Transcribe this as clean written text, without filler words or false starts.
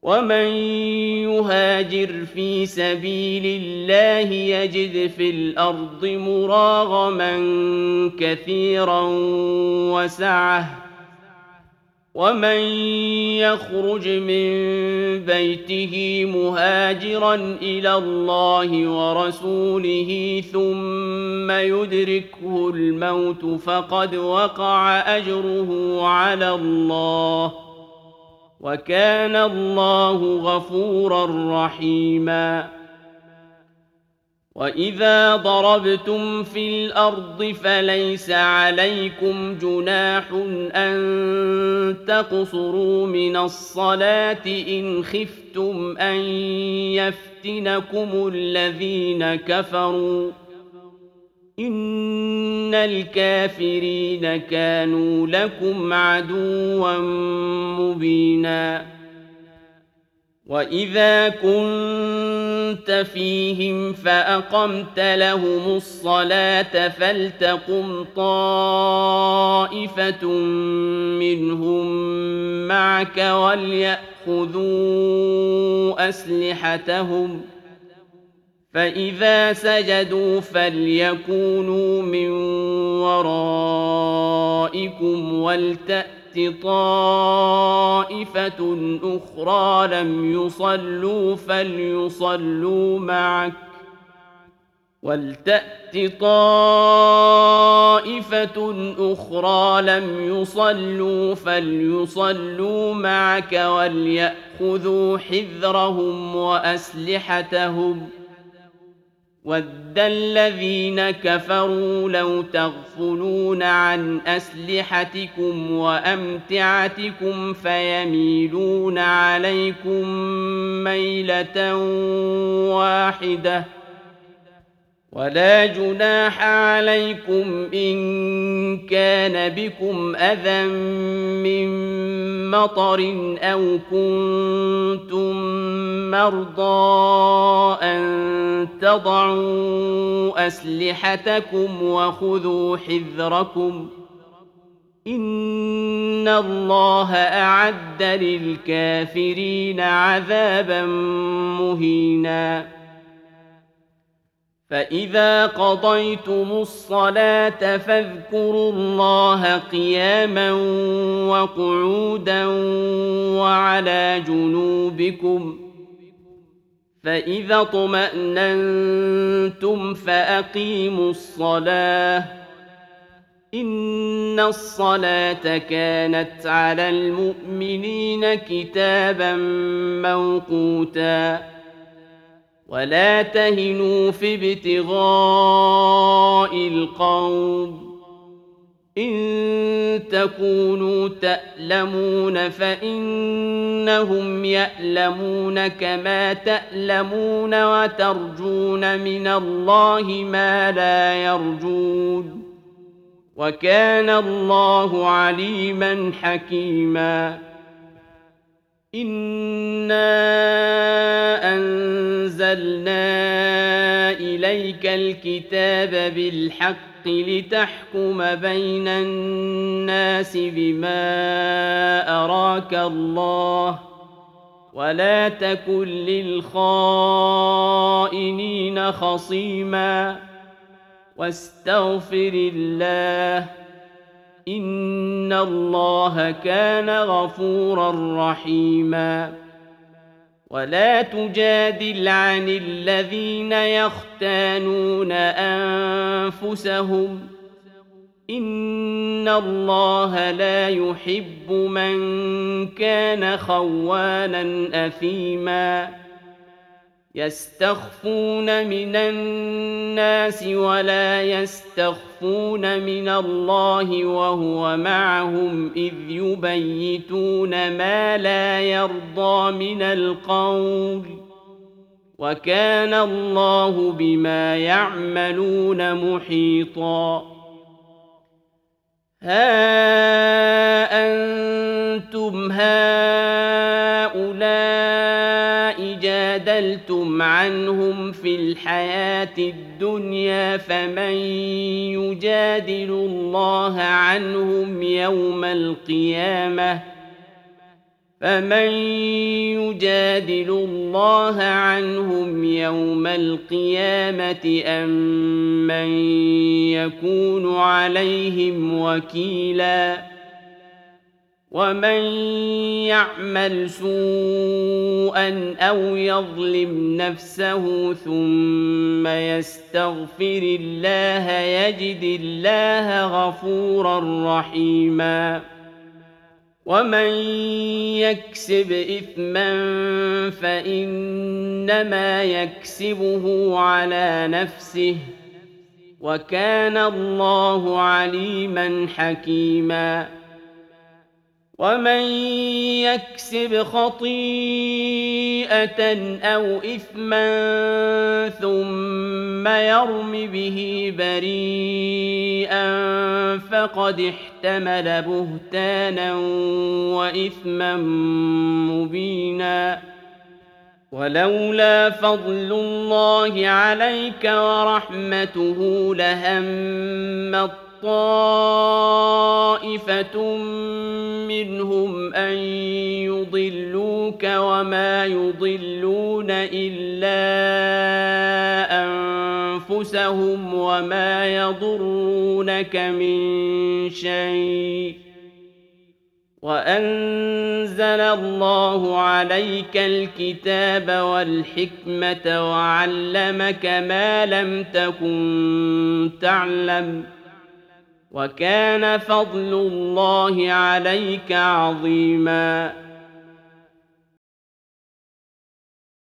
ومن يهاجر في سبيل الله يجد في الأرض مراغما كثيرا وسعة ومن يخرج من بيته مهاجرا إلى الله ورسوله ثم يدركه الموت فقد وقع أجره على الله وكان الله غفورا رحيما وإذا ضربتم في الأرض فليس عليكم جناح أن تقصروا من الصلاة إن خفتم أن يفتنكم الذين كفروا إن الكافرين كانوا لكم عدوا مبينا وإذا كنت فيهم فأقمت لهم الصلاة فلتقم طائفة منهم معك وليأخذوا أسلحتهم فإذا سجدوا فليكونوا من ورائكم ولتأت طائفة أخرى لم يصلوا فليصلوا معك وليأخذوا حذرهم وأسلحتهم وَدَّ الَّذِينَ كَفَرُوا لَوْ تَغْفُلُونَ عَنْ أَسْلِحَتِكُمْ وَأَمْتِعَتِكُمْ فَيَمِيلُونَ عَلَيْكُمْ مَيْلَةً وَاحِدَةً وَلَا جُنَاحَ عَلَيْكُمْ إِن كَانَ بِكُمْ أَذًى مِّن مَّطَرٍ أَوْ كُنتُم مَّرْضَىٰ أَن تَضَعُوا أَسْلِحَتَكُمْ وَخُذُوا حِذْرَكُمْ إِنَّ اللَّهَ أَعَدَّ لِلْكَافِرِينَ عَذَابًا مُّهِينًا فإذا قضيتم الصلاة فاذكروا الله قياما وقعودا وعلى جنوبكم فإذا اطمأننتم فأقيموا الصلاة إن الصلاة كانت على المؤمنين كتابا موقوتا ولا تهنوا في ابتغاء القوم إن تكونوا تألمون فإنهم يألمون كما تألمون وترجون من الله ما لا يرجون وكان الله عليما حكيما إنا أنزلنا إليك الكتاب بالحق لتحكم بين الناس بما أراك الله ولا تكن للخائنين خصيما واستغفر الله إن الله كان غفورا رحيما ولا تجادل عن الذين يختانون أنفسهم إن الله لا يحب من كان خوانا أثيما يستخفون من الناس ولا يستخفون من الله وهو معهم إذ يبيتون ما لا يرضى من القول وكان الله بما يعملون محيطا ها أنتم هؤلاء جادلتم عنهم في الحياة الدنيا فمن يجادل الله عنهم يوم القيامة يجادل الله عنهم يوم القيامة أم من يكون عليهم وكيلا ومن يعمل سوءا أو يظلم نفسه ثم يستغفر الله يجد الله غفورا رحيما ومن يكسب إثما فإنما يكسبه على نفسه وكان الله عليما حكيما ومن يكسب خطيئة أو إثما ثم يرم به بريئا فقد احتمل بهتانا وإثما مبينا ولولا فضل الله عليك ورحمته لهم طائفة منهم أن يضلوك وما يضلون إلا أنفسهم وما يضرونك من شيء وأنزل الله عليك الكتاب والحكمة وعلمك ما لم تكن تعلم وكان فضل الله عليك عظيما